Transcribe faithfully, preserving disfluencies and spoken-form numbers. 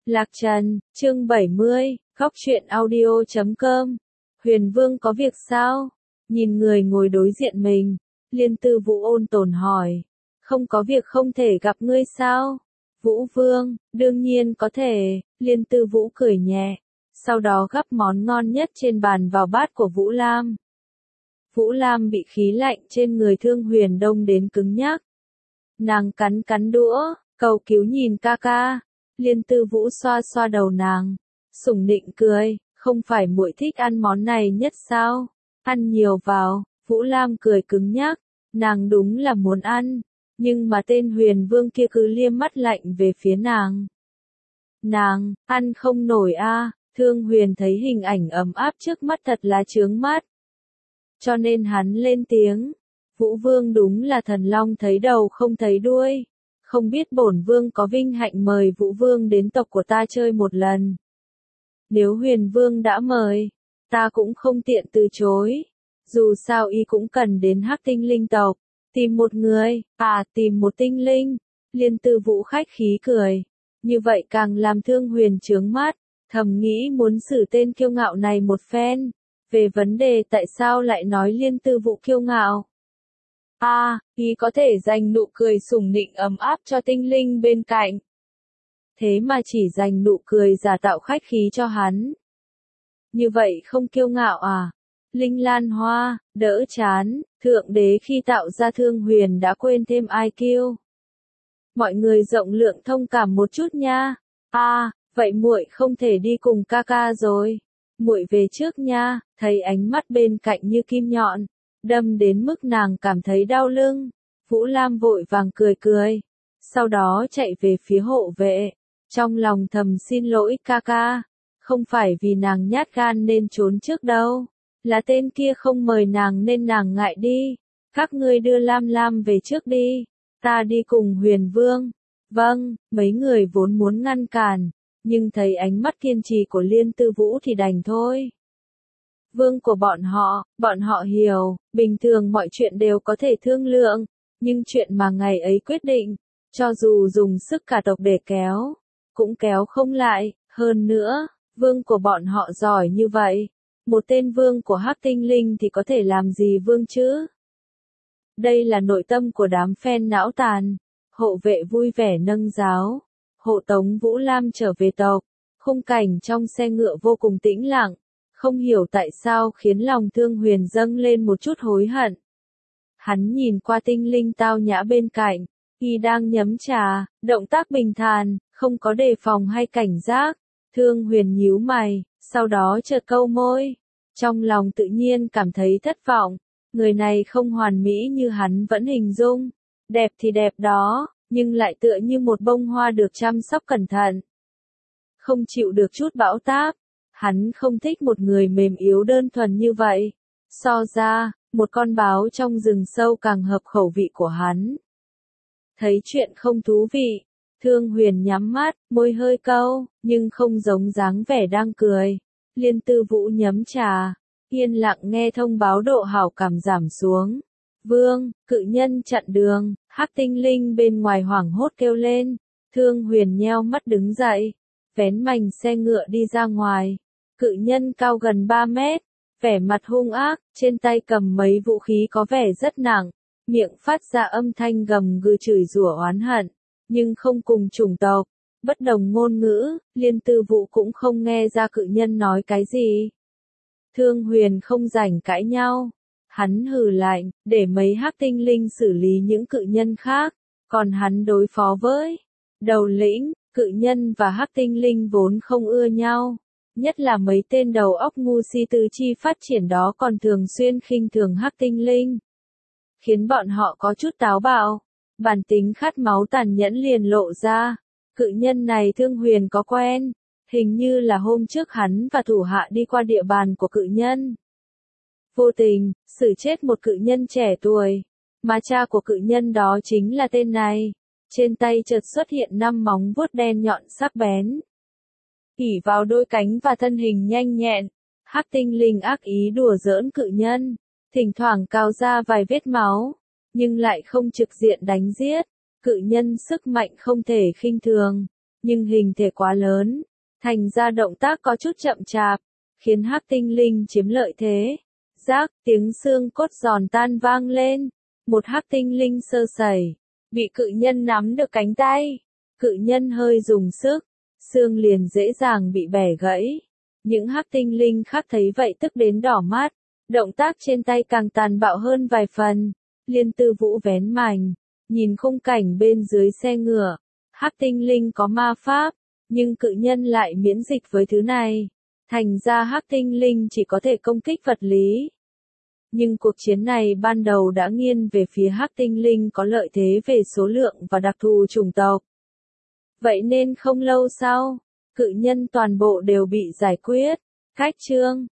Lạc Trần, chương bảy mươi, góc truyện audio chấm com. Huyền Vương có việc sao? Nhìn người ngồi đối diện mình, Liên Tư Vũ ôn tồn hỏi. Không có việc không thể gặp ngươi sao? Vũ Vương, đương nhiên có thể, Liên Tư Vũ cười nhẹ. Sau đó gắp món ngon nhất trên bàn vào bát của Vũ Lam. Vũ Lam bị khí lạnh trên người Thương Huyền đông đến cứng nhắc. Nàng cắn cắn đũa, cầu cứu nhìn ca ca. Liên Tư Vũ xoa xoa đầu nàng, sủng nịnh cười, không phải muội thích ăn món này nhất sao? Ăn nhiều vào. Vũ Lam cười cứng nhắc, nàng đúng là muốn ăn, nhưng mà tên Huyền Vương kia cứ liêm mắt lạnh về phía nàng. Nàng, ăn không nổi a. Thương Huyền thấy hình ảnh ấm áp trước mắt thật là chướng mắt. Cho nên hắn lên tiếng, Vũ Vương đúng là thần long thấy đầu không thấy đuôi. Không biết bổn vương có vinh hạnh mời Vũ Vương đến tộc của ta chơi một lần. Nếu Huyền Vương đã mời, ta cũng không tiện từ chối. Dù sao y cũng cần đến Hắc Tinh Linh tộc, tìm một người, à tìm một tinh linh. Liên Tư Vũ khách khí cười, như vậy càng làm Thương Huyền chướng mắt, thầm nghĩ muốn xử tên kiêu ngạo này một phen. Về vấn đề tại sao lại nói Liên Tư Vũ kiêu ngạo? A, à, y có thể dành nụ cười sủng nịnh ấm áp cho tinh linh bên cạnh. Thế mà chỉ dành nụ cười giả tạo khách khí cho hắn. Như vậy không kiêu ngạo à? Linh Lan Hoa, đỡ chán, thượng đế khi tạo ra Thương Huyền đã quên thêm ai kiêu. Mọi người rộng lượng thông cảm một chút nha. A, à, vậy muội không thể đi cùng ca ca rồi. Muội về trước nha. Thấy ánh mắt bên cạnh như kim nhọn, đâm đến mức nàng cảm thấy đau lưng. Vũ Lam vội vàng cười cười, sau đó chạy về phía hộ vệ, trong lòng thầm xin lỗi ca ca, không phải vì nàng nhát gan nên trốn trước đâu, là tên kia không mời nàng nên nàng ngại đi. Các ngươi đưa Lam Lam về trước đi, ta đi cùng Huyền Vương. Vâng, mấy người vốn muốn ngăn cản, nhưng thấy ánh mắt kiên trì của Liên Tư Vũ thì đành thôi. Vương của bọn họ, bọn họ hiểu, bình thường mọi chuyện đều có thể thương lượng, nhưng chuyện mà ngày ấy quyết định, cho dù dùng sức cả tộc để kéo, cũng kéo không lại. Hơn nữa, vương của bọn họ giỏi như vậy, một tên vương của Hắc Tinh Linh thì có thể làm gì vương chứ? Đây là nội tâm của đám fan não tàn. Hộ vệ vui vẻ nâng giáo, hộ tống Vũ Lam trở về tộc. Khung cảnh trong xe ngựa vô cùng tĩnh lặng. Không hiểu tại sao khiến lòng Thương Huyền dâng lên một chút hối hận. Hắn nhìn qua tinh linh tao nhã bên cạnh, y đang nhấm trà, động tác bình thản, không có đề phòng hay cảnh giác. Thương Huyền nhíu mày, sau đó chợt câu môi, trong lòng tự nhiên cảm thấy thất vọng. Người này không hoàn mỹ như hắn vẫn hình dung, đẹp thì đẹp đó, nhưng lại tựa như một bông hoa được chăm sóc cẩn thận, không chịu được chút bão táp. Hắn không thích một người mềm yếu đơn thuần như vậy. So ra, một con báo trong rừng sâu càng hợp khẩu vị của hắn. Thấy chuyện không thú vị, Thương Huyền nhắm mắt, môi hơi cau, nhưng không giống dáng vẻ đang cười. Liên Tư Vũ nhấm trà, yên lặng nghe thông báo độ hảo cảm giảm xuống. Vương, cự nhân chặn đường. Hắc Tinh Linh bên ngoài hoảng hốt kêu lên. Thương Huyền nheo mắt đứng dậy, vén mành xe ngựa đi ra ngoài. Cự nhân cao gần ba mét, vẻ mặt hung ác, trên tay cầm mấy vũ khí có vẻ rất nặng, miệng phát ra âm thanh gầm gừ chửi rủa oán hận, nhưng không cùng chủng tộc, bất đồng ngôn ngữ. Liên Tư Vũ cũng không nghe ra cự nhân nói cái gì. Thương Huyền không rảnh cãi nhau, hắn hừ lạnh, để mấy Hắc Tinh Linh xử lý những cự nhân khác, còn hắn đối phó với đầu lĩnh. Cự nhân và Hắc Tinh Linh vốn không ưa nhau. Nhất là mấy tên đầu óc ngu si tứ chi phát triển đó còn thường xuyên khinh thường Hắc Tinh Linh, khiến bọn họ có chút táo bạo, bản tính khát máu tàn nhẫn liền lộ ra. Cự nhân này Thương Huyền có quen, hình như là hôm trước hắn và thủ hạ đi qua địa bàn của cự nhân, vô tình xử chết một cự nhân trẻ tuổi, mà cha của cự nhân đó chính là tên này. Trên tay chợt xuất hiện năm móng vuốt đen nhọn sắc bén. ỷ vào đôi cánh và thân hình nhanh nhẹn, Hắc Tinh Linh ác ý đùa giỡn cự nhân, thỉnh thoảng cào ra vài vết máu, nhưng lại không trực diện đánh giết. Cự nhân sức mạnh không thể khinh thường, nhưng hình thể quá lớn, thành ra động tác có chút chậm chạp, khiến hắc tinh linh chiếm lợi thế. Rác, tiếng xương cốt giòn tan vang lên, một hắc tinh linh sơ sẩy, bị cự nhân nắm được cánh tay, cự nhân hơi dùng sức, xương liền dễ dàng bị bẻ gãy. Những hắc tinh linh khác thấy vậy tức đến đỏ mắt, động tác trên tay càng tàn bạo hơn vài phần. Liên Tư Vũ vén mành, nhìn khung cảnh bên dưới xe ngựa, hắc tinh linh có ma pháp, nhưng cự nhân lại miễn dịch với thứ này, thành ra hắc tinh linh chỉ có thể công kích vật lý. Nhưng cuộc chiến này ban đầu đã nghiêng về phía hắc tinh linh có lợi thế về số lượng và đặc thù chủng tộc. Vậy nên không lâu sau, cự nhân toàn bộ đều bị giải quyết. Cách chương